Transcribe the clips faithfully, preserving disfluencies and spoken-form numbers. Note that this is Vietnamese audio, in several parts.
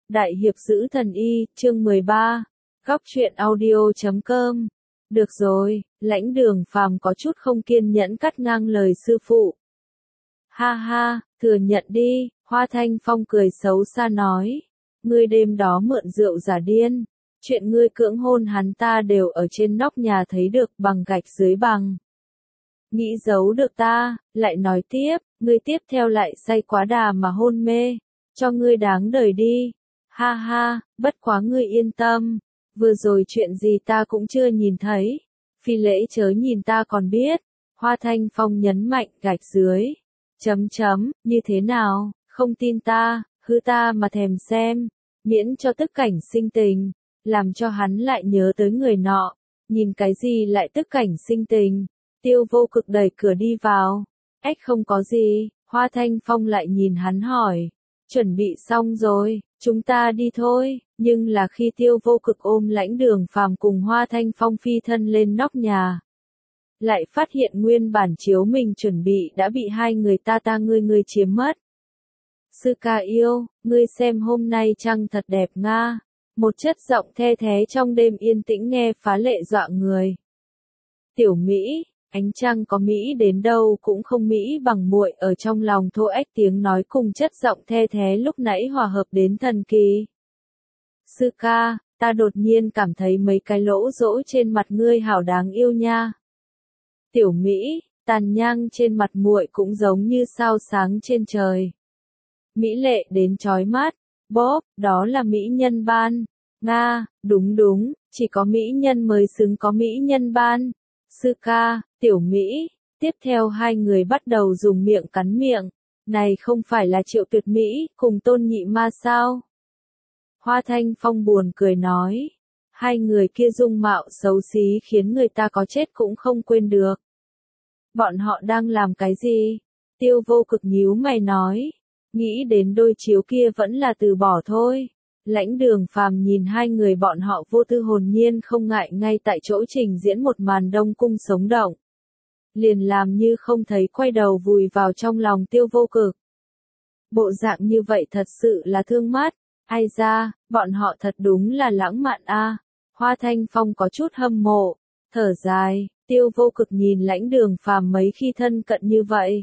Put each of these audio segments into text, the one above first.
Đại hiệp giữ thần y, chương mười ba, góc truyện audio chấm com. Được rồi, Lãnh Đường Phàm có chút không kiên nhẫn cắt ngang lời sư phụ. Ha ha, thừa nhận đi, Hoa Thanh Phong cười xấu xa nói. Ngươi đêm đó mượn rượu giả điên, chuyện ngươi cưỡng hôn hắn ta đều ở trên nóc nhà thấy được bằng gạch dưới bằng. Nghĩ giấu được ta, lại nói tiếp, ngươi tiếp theo lại say quá đà mà hôn mê, cho ngươi đáng đời đi. Ha ha, bất quá ngươi yên tâm, vừa rồi chuyện gì ta cũng chưa nhìn thấy, phi lễ chớ nhìn ta còn biết. Hoa Thanh Phong nhấn mạnh gạch dưới, chấm chấm, như thế nào, không tin ta, hư ta mà thèm xem, miễn cho tức cảnh sinh tình, làm cho hắn lại nhớ tới người nọ, nhìn cái gì lại tức cảnh sinh tình. Tiêu Vô Cực đẩy cửa đi vào, ách không có gì, Hoa Thanh Phong lại nhìn hắn hỏi, chuẩn bị xong rồi, chúng ta đi thôi, nhưng là khi Tiêu Vô Cực ôm Lãnh Đường Phàm cùng Hoa Thanh Phong phi thân lên nóc nhà, lại phát hiện nguyên bản chiếu mình chuẩn bị đã bị hai người ta ta ngươi ngươi chiếm mất. Sư ca yêu, ngươi xem hôm nay trăng thật đẹp nga, một chất giọng the thé trong đêm yên tĩnh nghe phá lệ dọa người. Tiểu Mỹ, ánh trăng có Mỹ đến đâu cũng không Mỹ bằng muội ở trong lòng thô ếch tiếng nói cùng chất giọng the thé lúc nãy hòa hợp đến thần kỳ. Sư ca, ta đột nhiên cảm thấy mấy cái lỗ rỗ trên mặt ngươi hảo đáng yêu nha. Tiểu Mỹ, tàn nhang trên mặt muội cũng giống như sao sáng trên trời. Mỹ lệ đến chói mắt, bóp, đó là mỹ nhân ban. Nga, đúng đúng, chỉ có mỹ nhân mới xứng có mỹ nhân ban. Sư ca, Tiểu Mỹ, tiếp theo hai người bắt đầu dùng miệng cắn miệng. Này không phải là Triệu Tuyệt Mỹ cùng Tôn Nhị Ma sao? Hoa Thanh Phong buồn cười nói. Hai người kia dung mạo xấu xí khiến người ta có chết cũng không quên được. Bọn họ đang làm cái gì? Tiêu Vô Cực nhíu mày nói. Nghĩ đến đôi chiếu kia vẫn là từ bỏ thôi. Lãnh Đường Phàm nhìn hai người bọn họ vô tư hồn nhiên không ngại ngay tại chỗ trình diễn một màn đông cung sống động. Liền làm như không thấy quay đầu vùi vào trong lòng Tiêu Vô Cực. Bộ dạng như vậy thật sự là thương mắt. Ai ra, bọn họ thật đúng là lãng mạn a. Hoa Thanh Phong có chút hâm mộ, thở dài, Tiêu Vô Cực nhìn Lãnh Đường Phàm mấy khi thân cận như vậy.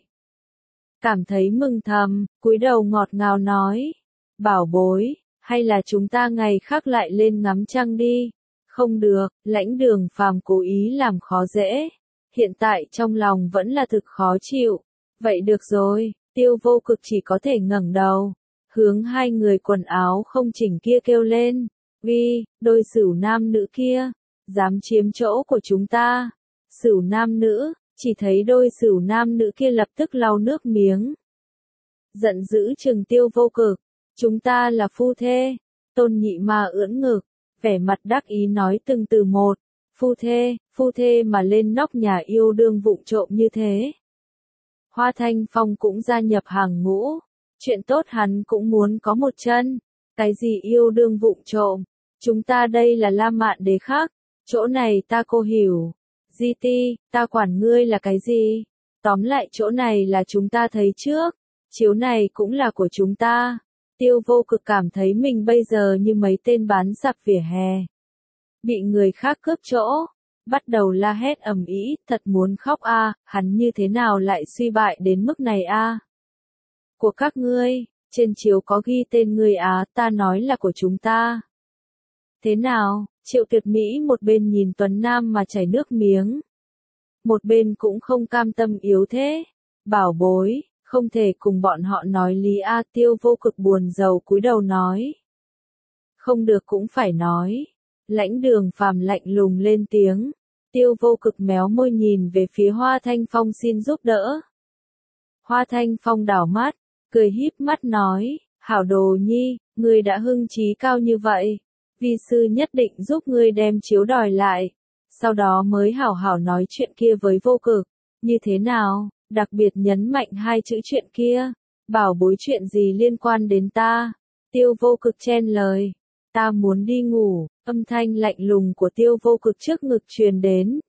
Cảm thấy mừng thầm, cúi đầu ngọt ngào nói, bảo bối, hay là chúng ta ngày khác lại lên ngắm trăng đi. Không được, Lãnh Đường Phàm cố ý làm khó dễ. Hiện tại trong lòng vẫn là thực khó chịu. Vậy được rồi, Tiêu Vô Cực chỉ có thể ngẩng đầu, hướng hai người quần áo không chỉnh kia kêu lên. Uy, đôi sửu nam nữ kia, dám chiếm chỗ của chúng ta. Sửu nam nữ, chỉ thấy đôi sửu nam nữ kia lập tức lau nước miếng. Giận dữ trừng Tiêu Vô Cực, chúng ta là phu thê. Tôn Nhị Ma ưỡn ngực, vẻ mặt đắc ý nói từng từ một. Phu thê, phu thê mà lên nóc nhà yêu đương vụng trộm như thế. Hoa Thanh Phong cũng gia nhập hàng ngũ. Chuyện tốt hắn cũng muốn có một chân. Cái gì yêu đương vụng trộm? Chúng ta đây là La Mạn Đế khác. Chỗ này ta cô hiểu. Di ti, ta quản ngươi là cái gì? Tóm lại chỗ này là chúng ta thấy trước. Chiếu này cũng là của chúng ta. Tiêu Vô Cực cảm thấy mình bây giờ như mấy tên bán sạp vỉa hè. Bị người khác cướp chỗ. Bắt đầu la hét ầm ĩ, thật muốn khóc a, hắn như thế nào lại suy bại đến mức này a? Của các ngươi, trên chiếu có ghi tên ngươi á, ta nói là của chúng ta. Thế nào, Triệu Tuyệt Mỹ một bên nhìn Tuấn Nam mà chảy nước miếng. Một bên cũng không cam tâm yếu thế. Bảo bối, không thể cùng bọn họ nói lý a. Tiêu Vô Cực buồn rầu cúi đầu nói. Không được cũng phải nói. Lãnh Đường Phàm lạnh lùng lên tiếng. Tiêu Vô Cực méo môi nhìn về phía Hoa Thanh Phong xin giúp đỡ. Hoa Thanh Phong đảo mắt, cười híp mắt nói, hảo đồ nhi, ngươi đã hưng trí cao như vậy. Vi sư nhất định giúp ngươi đem chiếu đòi lại. Sau đó mới hảo hảo nói chuyện kia với Vô Cực. Như thế nào, đặc biệt nhấn mạnh hai chữ chuyện kia. Bảo bối chuyện gì liên quan đến ta? Tiêu Vô Cực chen lời. Ta muốn đi ngủ, âm thanh lạnh lùng của Tiêu Vô Cực trước ngực truyền đến.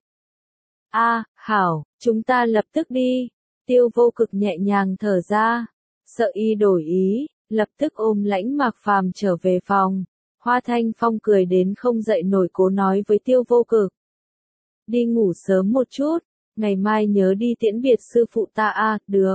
A, hảo, chúng ta lập tức đi. Tiêu Vô Cực nhẹ nhàng thở ra. Sợ y đổi ý, lập tức ôm Lãnh Mạc Phàm trở về phòng. Hoa Thanh Phong cười đến không dậy nổi cố nói với Tiêu Vô Cực. Đi ngủ sớm một chút, ngày mai nhớ đi tiễn biệt sư phụ ta a, à, được.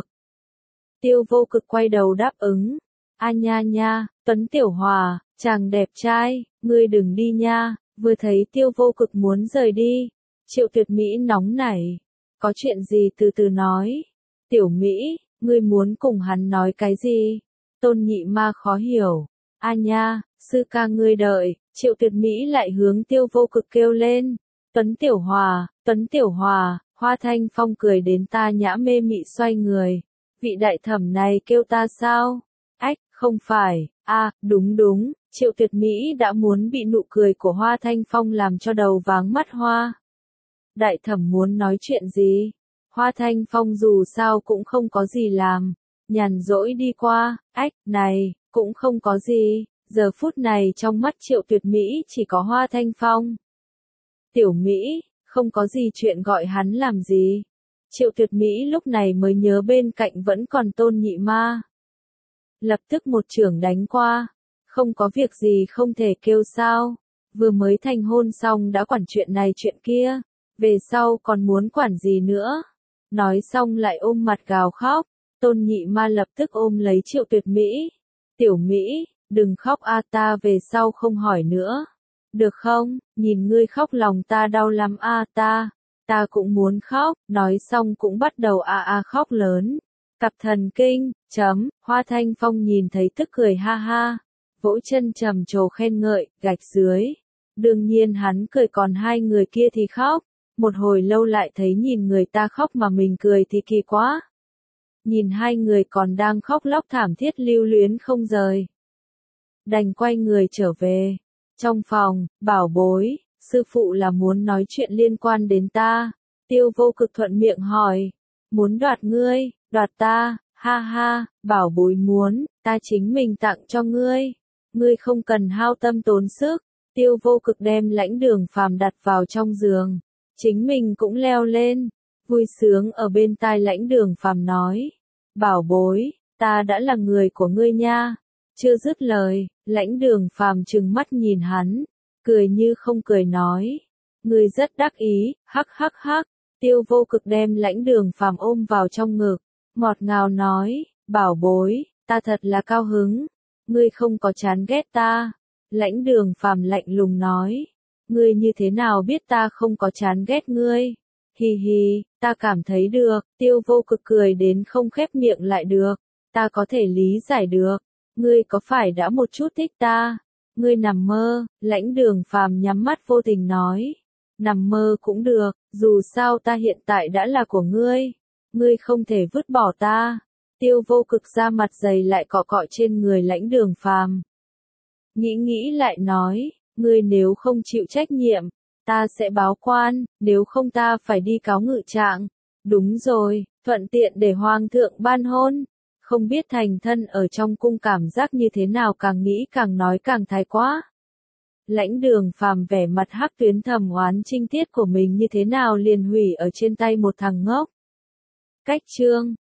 Tiêu Vô Cực quay đầu đáp ứng. A nha nha, Tuấn Tiểu Hòa, chàng đẹp trai, ngươi đừng đi nha. Vừa thấy Tiêu Vô Cực muốn rời đi, Triệu Tuyệt Mỹ nóng nảy. Có chuyện gì từ từ nói. Tiểu Mỹ, ngươi muốn cùng hắn nói cái gì? Tôn Nhị Ma khó hiểu. A nha, sư ca ngươi đợi. Triệu Tuyệt Mỹ lại hướng Tiêu Vô Cực kêu lên. Tuấn Tiểu Hòa, Tuấn Tiểu Hòa. Hoa Thanh Phong cười đến ta nhã mê mị xoay người. Vị đại thẩm này kêu ta sao? Ách, không phải. A, à, đúng đúng. Triệu Tuyệt Mỹ đã muốn bị nụ cười của Hoa Thanh Phong làm cho đầu váng mắt hoa. Đại thẩm muốn nói chuyện gì? Hoa Thanh Phong dù sao cũng không có gì làm. Nhàn rỗi đi qua. Ách, này, cũng không có gì. Giờ phút này trong mắt Triệu Tuyệt Mỹ chỉ có Hoa Thanh Phong. Tiểu Mỹ, không có gì chuyện gọi hắn làm gì. Triệu Tuyệt Mỹ lúc này mới nhớ bên cạnh vẫn còn Tôn Nhị Ma. Lập tức một chưởng đánh qua. Không có việc gì không thể kêu sao. Vừa mới thành hôn xong đã quản chuyện này chuyện kia. Về sau còn muốn quản gì nữa. Nói xong lại ôm mặt gào khóc. Tôn Nhị Ma lập tức ôm lấy Triệu Tuyệt Mỹ. Tiểu Mỹ, đừng khóc a, ta về sau không hỏi nữa. Được không, nhìn ngươi khóc lòng ta đau lắm a, ta. Ta cũng muốn khóc, nói xong cũng bắt đầu a a khóc lớn. Cặp thần kinh, chấm, Hoa Thanh Phong nhìn thấy tức cười ha ha. Vỗ chân trầm trồ khen ngợi, gạch dưới. Đương nhiên hắn cười còn hai người kia thì khóc. Một hồi lâu lại thấy nhìn người ta khóc mà mình cười thì kỳ quá. Nhìn hai người còn đang khóc lóc thảm thiết lưu luyến không rời. Đành quay người trở về. Trong phòng, bảo bối, sư phụ là muốn nói chuyện liên quan đến ta. Tiêu Vô Cực thuận miệng hỏi. Muốn đoạt ngươi, đoạt ta, ha ha, bảo bối muốn, ta chính mình tặng cho ngươi. Ngươi không cần hao tâm tốn sức. Tiêu Vô Cực đem Lãnh Đường Phàm đặt vào trong giường. Chính mình cũng leo lên. Vui sướng ở bên tai Lãnh Đường Phàm nói. Bảo bối, ta đã là người của ngươi nha. Chưa dứt lời, Lãnh Đường Phàm trừng mắt nhìn hắn. Cười như không cười nói. Ngươi rất đắc ý, hắc hắc hắc. Tiêu Vô Cực đem Lãnh Đường Phàm ôm vào trong ngực. Ngọt ngào nói. Bảo bối, ta thật là cao hứng. Ngươi không có chán ghét ta. Lãnh Đường Phàm lạnh lùng nói. Ngươi như thế nào biết ta không có chán ghét ngươi? Hi hi, ta cảm thấy được. Tiêu Vô Cực cười đến không khép miệng lại được. Ta có thể lý giải được. Ngươi có phải đã một chút thích ta? Ngươi nằm mơ. Lãnh Đường Phàm nhắm mắt vô tình nói. Nằm mơ cũng được, dù sao ta hiện tại đã là của ngươi. Ngươi không thể vứt bỏ ta. Tiêu Vô Cực ra mặt dày lại cọ cọ trên người Lãnh Đường Phàm. Nghĩ nghĩ lại nói, ngươi nếu không chịu trách nhiệm, ta sẽ báo quan, nếu không ta phải đi cáo ngự trạng. Đúng rồi, thuận tiện để hoàng thượng ban hôn. Không biết thành thân ở trong cung cảm giác như thế nào, càng nghĩ càng nói càng thái quá. Lãnh Đường Phàm vẻ mặt hắc tuyến thầm oán trinh tiết của mình như thế nào liền hủy ở trên tay một thằng ngốc. Cách chương